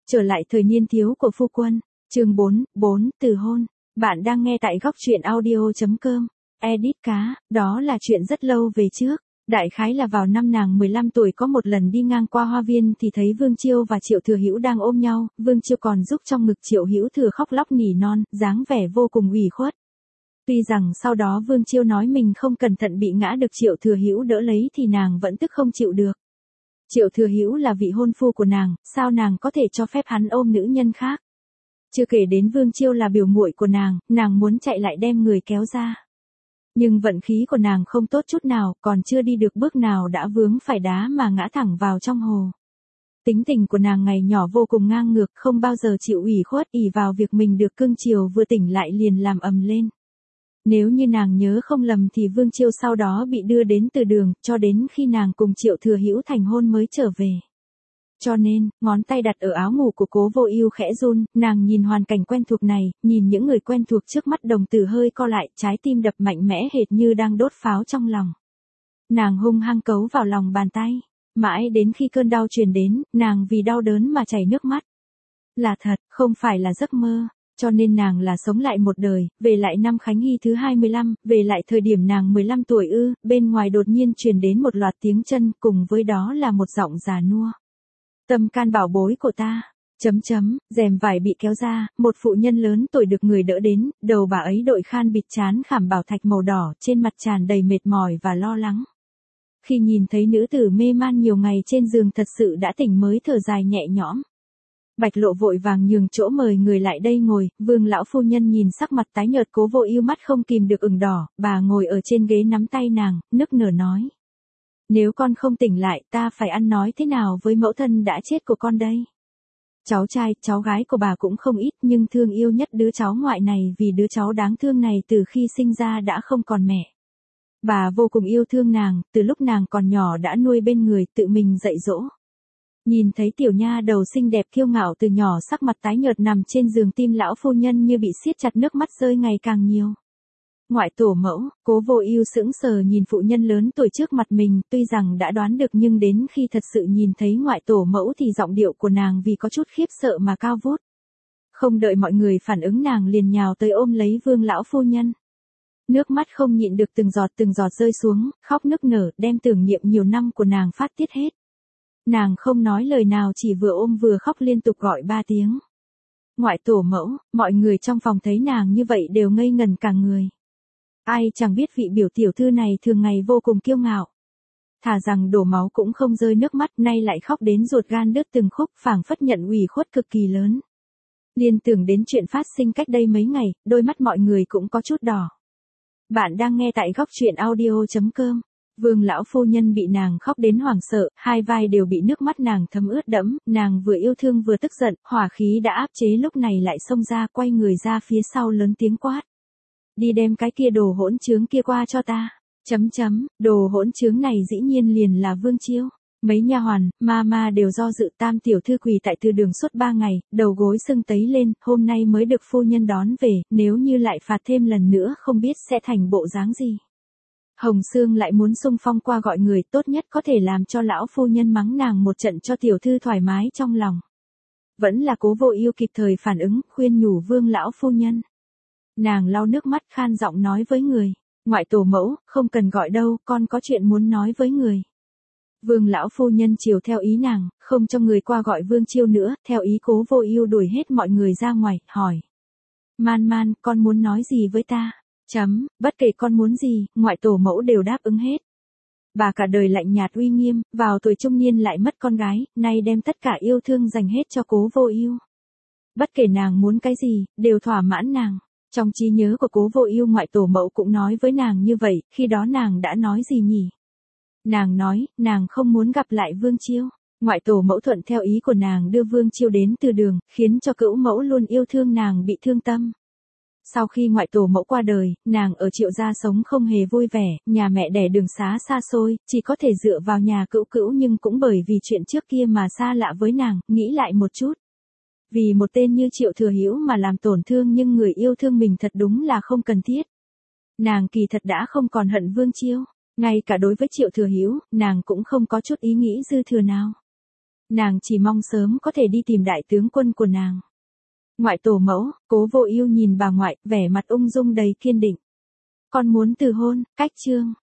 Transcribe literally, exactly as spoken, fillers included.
Trở lại thời niên thiếu của phu quân, chương bốn, bốn, từ hôn. Bạn đang nghe tại góc truyện audio.com. Edit cá, đó là chuyện rất lâu về trước. Đại khái là vào năm nàng mười lăm tuổi có một lần đi ngang qua hoa viên thì thấy Vương Chiêu và Triệu Thừa Hữu đang ôm nhau, Vương Chiêu còn giúp trong ngực Triệu Hữu Thừa khóc lóc nỉ non, dáng vẻ vô cùng ủy khuất. Tuy rằng sau đó Vương Chiêu nói mình không cẩn thận bị ngã được Triệu Thừa Hữu đỡ lấy thì nàng vẫn tức không chịu được. Triệu Thừa Hữu là vị hôn phu của nàng, sao nàng có thể cho phép hắn ôm nữ nhân khác? Chưa kể đến Vương Chiêu là biểu muội của nàng, nàng muốn chạy lại đem người kéo ra. Nhưng vận khí của nàng không tốt chút nào, còn chưa đi được bước nào đã vướng phải đá mà ngã thẳng vào trong hồ. Tính tình của nàng ngày nhỏ vô cùng ngang ngược, không bao giờ chịu ủy khuất, ỷ vào việc mình được cưng chiều vừa tỉnh lại liền làm ầm lên. Nếu như nàng nhớ không lầm thì Vương Chiêu sau đó bị đưa đến từ đường, cho đến khi nàng cùng Triệu Thừa Hữu thành hôn mới trở về. Cho nên, ngón tay đặt ở áo ngủ của Cố Vô Ưu khẽ run, nàng nhìn hoàn cảnh quen thuộc này, nhìn những người quen thuộc trước mắt, đồng tử hơi co lại, trái tim đập mạnh mẽ hệt như đang đốt pháo trong lòng. Nàng hung hăng cấu vào lòng bàn tay, mãi đến khi cơn đau truyền đến, nàng vì đau đớn mà chảy nước mắt. Là thật, không phải là giấc mơ. Cho nên nàng là sống lại một đời, về lại năm Khánh Hy thứ hai mươi lăm, về lại thời điểm nàng mười lăm tuổi ư, bên ngoài đột nhiên truyền đến một loạt tiếng chân, cùng với đó là một giọng già nua. Tâm can bảo bối của ta, chấm chấm, rèm vải bị kéo ra, một phụ nhân lớn tuổi được người đỡ đến, đầu bà ấy đội khan bịt trán khảm bảo thạch màu đỏ, trên mặt tràn đầy mệt mỏi và lo lắng. Khi nhìn thấy nữ tử mê man nhiều ngày trên giường thật sự đã tỉnh mới thở dài nhẹ nhõm. Bạch Lộ vội vàng nhường chỗ mời người lại đây ngồi, Vương lão phu nhân nhìn sắc mặt tái nhợt Cố Vô Ưu mắt không kìm được ửng đỏ, bà ngồi ở trên ghế nắm tay nàng, nức nở nói: "Nếu con không tỉnh lại, ta phải ăn nói thế nào với mẫu thân đã chết của con đây?" Cháu trai, cháu gái của bà cũng không ít, nhưng thương yêu nhất đứa cháu ngoại này vì đứa cháu đáng thương này từ khi sinh ra đã không còn mẹ. Bà vô cùng yêu thương nàng, từ lúc nàng còn nhỏ đã nuôi bên người, tự mình dạy dỗ. Nhìn thấy tiểu nha đầu xinh đẹp kiêu ngạo từ nhỏ sắc mặt tái nhợt nằm trên giường, tim lão phu nhân như bị siết chặt, nước mắt rơi ngày càng nhiều. Ngoại tổ mẫu, Cố Vô Ưu sững sờ nhìn phụ nhân lớn tuổi trước mặt mình, tuy rằng đã đoán được nhưng đến khi thật sự nhìn thấy ngoại tổ mẫu thì giọng điệu của nàng vì có chút khiếp sợ mà cao vút. Không đợi mọi người phản ứng nàng liền nhào tới ôm lấy Vương lão phu nhân. Nước mắt không nhịn được từng giọt từng giọt rơi xuống, khóc nức nở, đem tưởng niệm nhiều năm của nàng phát tiết hết. Nàng không nói lời nào, chỉ vừa ôm vừa khóc liên tục gọi ba tiếng. Ngoại tổ mẫu, mọi người trong phòng thấy nàng như vậy đều ngây ngẩn cả người. Ai chẳng biết vị biểu tiểu thư này thường ngày vô cùng kiêu ngạo. Thà rằng đổ máu cũng không rơi nước mắt, nay lại khóc đến ruột gan đứt từng khúc, phảng phất nhận ủy khuất cực kỳ lớn. Liên tưởng đến chuyện phát sinh cách đây mấy ngày, đôi mắt mọi người cũng có chút đỏ. Bạn đang nghe tại góc truyện audio.com. Vương lão phu nhân bị nàng khóc đến hoảng sợ, hai vai đều bị nước mắt nàng thấm ướt đẫm, nàng vừa yêu thương vừa tức giận, hỏa khí đã áp chế lúc này lại xông ra, quay người ra phía sau lớn tiếng quát: "Đi đem cái kia đồ hỗn trướng kia qua cho ta." Chấm chấm, đồ hỗn trướng này dĩ nhiên liền là Vương Chiêu. Mấy nha hoàn, ma ma đều do dự, tam tiểu thư quỳ tại từ đường suốt ba ngày, đầu gối sưng tấy lên, hôm nay mới được phu nhân đón về, nếu như lại phạt thêm lần nữa không biết sẽ thành bộ dáng gì. Hồng Sương lại muốn xung phong qua gọi người, tốt nhất có thể làm cho lão phu nhân mắng nàng một trận cho tiểu thư thoải mái trong lòng. Vẫn là Cố Vô Ưu kịp thời phản ứng, khuyên nhủ Vương lão phu nhân. Nàng lau nước mắt khan giọng nói với người: "Ngoại tổ mẫu, không cần gọi đâu, con có chuyện muốn nói với người." Vương lão phu nhân chiều theo ý nàng, không cho người qua gọi Vương Chiêu nữa, theo ý Cố Vô Ưu đuổi hết mọi người ra ngoài, hỏi: "Man Man, con muốn nói gì với ta?" Chấm, bất kể con muốn gì, ngoại tổ mẫu đều đáp ứng hết. Bà cả đời lạnh nhạt uy nghiêm, vào tuổi trung niên lại mất con gái, nay đem tất cả yêu thương dành hết cho Cố Vô Ưu. Bất kể nàng muốn cái gì, đều thỏa mãn nàng. Trong trí nhớ của Cố Vô Ưu, ngoại tổ mẫu cũng nói với nàng như vậy, khi đó nàng đã nói gì nhỉ? Nàng nói, nàng không muốn gặp lại Vương Chiêu. Ngoại tổ mẫu thuận theo ý của nàng đưa Vương Chiêu đến từ đường, khiến cho cữu mẫu luôn yêu thương nàng bị thương tâm. Sau khi ngoại tổ mẫu qua đời, nàng ở Triệu gia sống không hề vui vẻ, nhà mẹ đẻ đường xá xa xôi, chỉ có thể dựa vào nhà cữu cữu, nhưng cũng bởi vì chuyện trước kia mà xa lạ với nàng, nghĩ lại một chút. Vì một tên như Triệu Thừa Hữu mà làm tổn thương nhưng người yêu thương mình thật đúng là không cần thiết. Nàng kỳ thật đã không còn hận Vương Chiêu, ngay cả đối với Triệu Thừa Hữu, nàng cũng không có chút ý nghĩ dư thừa nào. Nàng chỉ mong sớm có thể đi tìm đại tướng quân của nàng. Ngoại tổ mẫu, Cố Vô Ưu nhìn bà ngoại, vẻ mặt ung dung đầy kiên định. Con muốn từ hôn, cách Trương